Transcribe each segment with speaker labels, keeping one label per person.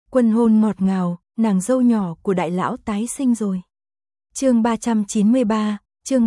Speaker 1: Quân hôn ngọt ngào, nàng dâu nhỏ của đại lão tái sinh rồi. Chương 393, chương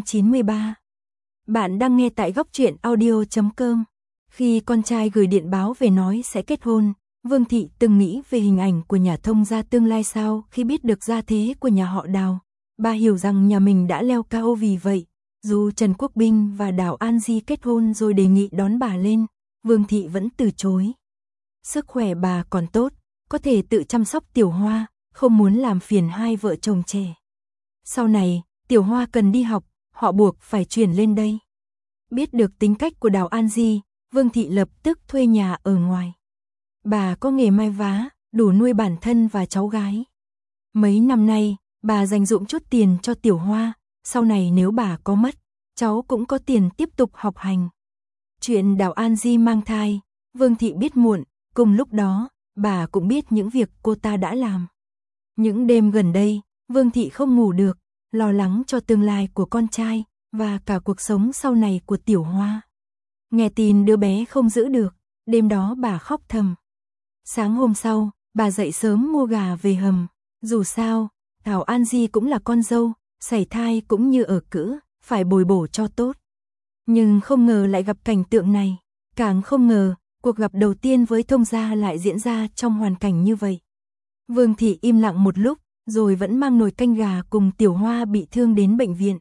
Speaker 1: 393. Bạn đang nghe tại góc truyện audio.com. Khi con trai gửi điện báo về nói sẽ kết hôn, Vương Thị từng nghĩ về hình ảnh của nhà thông gia tương lai sao khi biết được gia thế của nhà họ Đào. Bà hiểu rằng nhà mình đã leo cao vì vậy. Dù Trần Quốc Binh và Đào An Di kết hôn rồi đề nghị đón bà lên, Vương Thị vẫn từ chối. Sức khỏe bà còn tốt, có thể tự chăm sóc Tiểu Hoa, không muốn làm phiền hai vợ chồng trẻ. Sau này, Tiểu Hoa cần đi học, họ buộc phải chuyển lên đây. Biết được tính cách của Đào An Di, Vương Thị lập tức thuê nhà ở ngoài. Bà có nghề may vá, đủ nuôi bản thân và cháu gái. Mấy năm nay, bà dành dụm chút tiền cho Tiểu Hoa, sau này nếu bà có mất, cháu cũng có tiền tiếp tục học hành. Chuyện Đào An Di mang thai, Vương Thị biết muộn, cùng lúc đó, bà cũng biết những việc cô ta đã làm. Những đêm gần đây, Vương Thị không ngủ được, lo lắng cho tương lai của con trai và cả cuộc sống sau này của Tiểu Hoa. Nghe tin đứa bé không giữ được, đêm đó bà khóc thầm. Sáng hôm sau, bà dậy sớm mua gà về hầm. Dù sao, Đào An Di cũng là con dâu, sảy thai cũng như ở cữ, phải bồi bổ cho tốt. Nhưng không ngờ lại gặp cảnh tượng này, càng không ngờ cuộc gặp đầu tiên với thông gia lại diễn ra trong hoàn cảnh như vậy. Vương Thị im lặng một lúc, rồi vẫn mang nồi canh gà cùng Tiểu Hoa bị thương đến bệnh viện.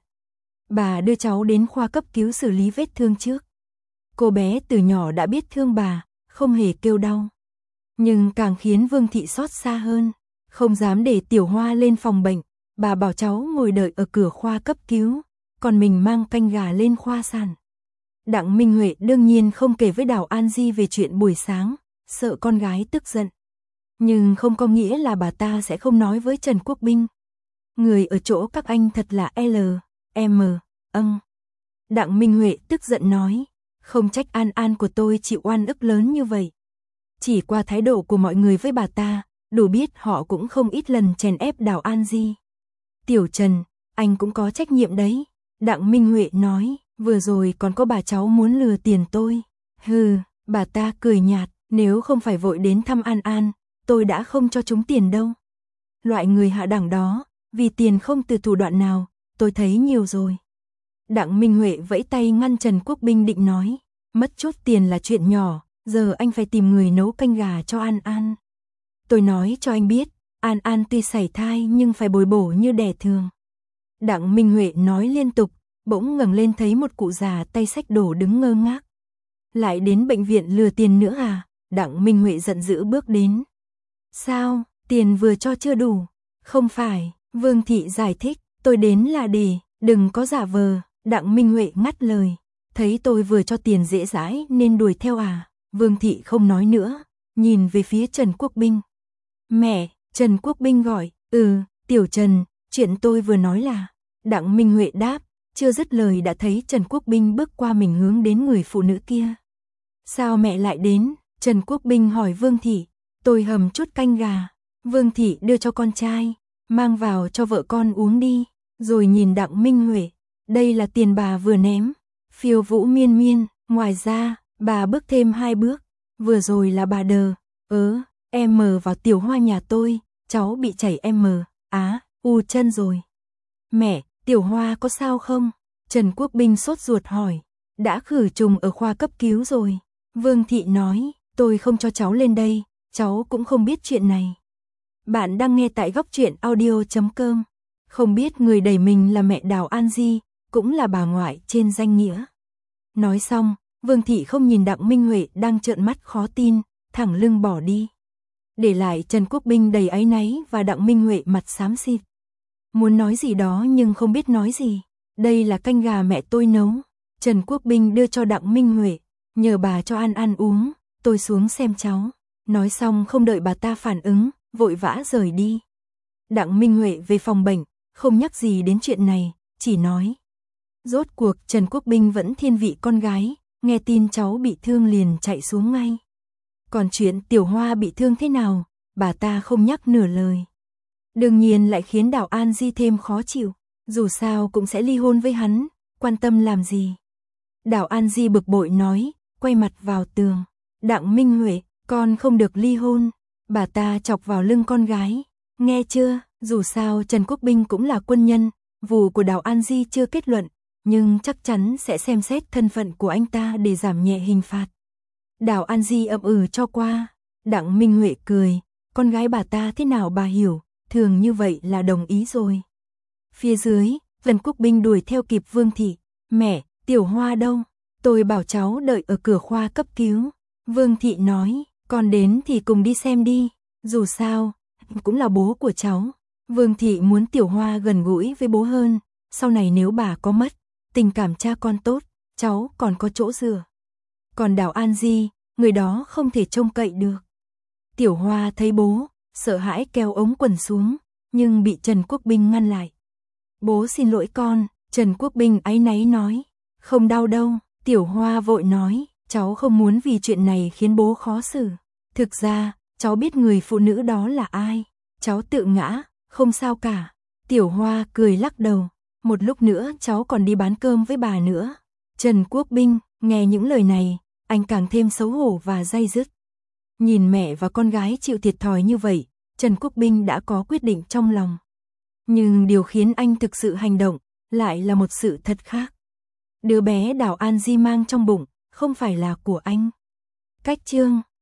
Speaker 1: Bà đưa cháu đến khoa cấp cứu xử lý vết thương trước. Cô bé từ nhỏ đã biết thương bà, không hề kêu đau. Nhưng càng khiến Vương Thị xót xa hơn, không dám để Tiểu Hoa lên phòng bệnh, bà bảo cháu ngồi đợi ở cửa khoa cấp cứu, còn mình mang canh gà lên khoa sản. Đặng Minh Huệ đương nhiên không kể với Đào An Di về chuyện buổi sáng, sợ con gái tức giận. Nhưng không có nghĩa là bà ta sẽ không nói với Trần Quốc Binh. Người ở chỗ các anh thật là L.M. Đặng Minh Huệ tức giận nói, không trách An An của tôi chịu oan ức lớn như vậy. Chỉ qua thái độ của mọi người với bà ta, đủ biết họ cũng không ít lần chèn ép Đào An Di. Tiểu Trần, anh cũng có trách nhiệm đấy. Đặng Minh Huệ nói, vừa rồi còn có bà cháu muốn lừa tiền tôi. Hừ, bà ta cười nhạt, nếu không phải vội đến thăm An An, tôi đã không cho chúng tiền đâu. Loại người hạ đẳng đó, vì tiền không từ thủ đoạn nào, tôi thấy nhiều rồi. Đặng Minh Huệ vẫy tay ngăn Trần Quốc Binh định nói, mất chút tiền là chuyện nhỏ, giờ anh phải tìm người nấu canh gà cho An An. Tôi nói cho anh biết, An An tuy sảy thai nhưng phải bồi bổ như đẻ thường. Đặng Minh Huệ nói liên tục, bỗng ngẩng lên thấy một cụ già tay xách đồ đứng ngơ ngác. Lại đến bệnh viện lừa tiền nữa à? Đặng Minh Huệ giận dữ bước đến. Sao, tiền vừa cho chưa đủ? Không phải, Vương Thị giải thích, tôi đến là để, đừng có giả vờ. Đặng Minh Huệ ngắt lời, thấy tôi vừa cho tiền dễ dãi nên đuổi theo à? Vương Thị không nói nữa, nhìn về phía Trần Quốc Binh. Mẹ, Trần Quốc Binh gọi, Tiểu Trần, chuyện tôi vừa nói là. Đặng Minh Huệ đáp, chưa dứt lời đã thấy Trần Quốc Binh bước qua mình hướng đến người phụ nữ kia. Sao mẹ lại đến? Trần Quốc Binh hỏi Vương Thị. Tôi hầm chút canh gà. Vương Thị đưa cho con trai, mang vào cho vợ con uống đi, rồi nhìn Đặng Minh Huệ. Đây là tiền bà vừa ném. Phiêu vũ miên miên, ngoài ra, bà bước thêm 2 bước. Vừa rồi là bà đờ. Em vào Tiểu Hoa nhà tôi, cháu bị chảy chân rồi. Mẹ, Tiểu Hoa có sao không? Trần Quốc Binh sốt ruột hỏi. Đã khử trùng ở khoa cấp cứu rồi. Vương Thị nói, tôi không cho cháu lên đây, cháu cũng không biết chuyện này. Bạn đang nghe tại góc truyện audio.com. Không biết người đẩy mình là mẹ Đào An Di, cũng là bà ngoại trên danh nghĩa. Nói xong, Vương Thị không nhìn Đặng Minh Huệ đang trợn mắt khó tin, thẳng lưng bỏ đi. Để lại Trần Quốc Binh đầy áy náy và Đặng Minh Huệ mặt xám xịt. Muốn nói gì đó nhưng không biết nói gì. Đây là canh gà mẹ tôi nấu. Trần Quốc Binh đưa cho Đặng Minh Huệ, nhờ bà cho An An uống, tôi xuống xem cháu. Nói xong không đợi bà ta phản ứng, vội vã rời đi. Đặng Minh Huệ về phòng bệnh, không nhắc gì đến chuyện này, chỉ nói. Rốt cuộc Trần Quốc Binh vẫn thiên vị con gái, nghe tin cháu bị thương liền chạy xuống ngay. Còn chuyện Tiểu Hoa bị thương thế nào, bà ta không nhắc nửa lời. Đương nhiên lại khiến Đào An Di thêm khó chịu, dù sao cũng sẽ ly hôn với hắn, quan tâm làm gì. Đào An Di bực bội nói, quay mặt vào tường. Đặng Minh Huệ, con không được ly hôn. Bà ta chọc vào lưng con gái. Nghe chưa, dù sao Trần Quốc Binh cũng là quân nhân, vụ của Đào An Di chưa kết luận, nhưng chắc chắn sẽ xem xét thân phận của anh ta để giảm nhẹ hình phạt. Đào An Di ậm ừ cho qua. Đặng Minh Huệ cười, con gái bà ta thế nào bà hiểu, thường như vậy là đồng ý rồi. Phía dưới, Trần Quốc Binh đuổi theo kịp Vương Thị. Mẹ, Tiểu Hoa đâu? Tôi bảo cháu đợi ở cửa khoa cấp cứu. Vương Thị nói, con đến thì cùng đi xem đi, dù sao, cũng là bố của cháu. Vương Thị muốn Tiểu Hoa gần gũi với bố hơn, sau này nếu bà có mất, tình cảm cha con tốt, cháu còn có chỗ dựa. Còn Đào An Di, người đó không thể trông cậy được. Tiểu Hoa thấy bố, sợ hãi kéo ống quần xuống, nhưng bị Trần Quốc Binh ngăn lại. Bố xin lỗi con, Trần Quốc Binh áy náy nói. Không đau đâu, Tiểu Hoa vội nói, cháu không muốn vì chuyện này khiến bố khó xử. Thực ra, cháu biết người phụ nữ đó là ai. Cháu tự ngã, không sao cả. Tiểu Hoa cười lắc đầu, một lúc nữa cháu còn đi bán cơm với bà nữa. Trần Quốc Binh, nghe những lời này, anh càng thêm xấu hổ và day dứt. Nhìn mẹ và con gái chịu thiệt thòi như vậy, Trần Quốc Binh đã có quyết định trong lòng. Nhưng điều khiến anh thực sự hành động, lại là một sự thật khác. Đứa bé Đào An Di mang trong bụng, không phải là của anh. Cách chương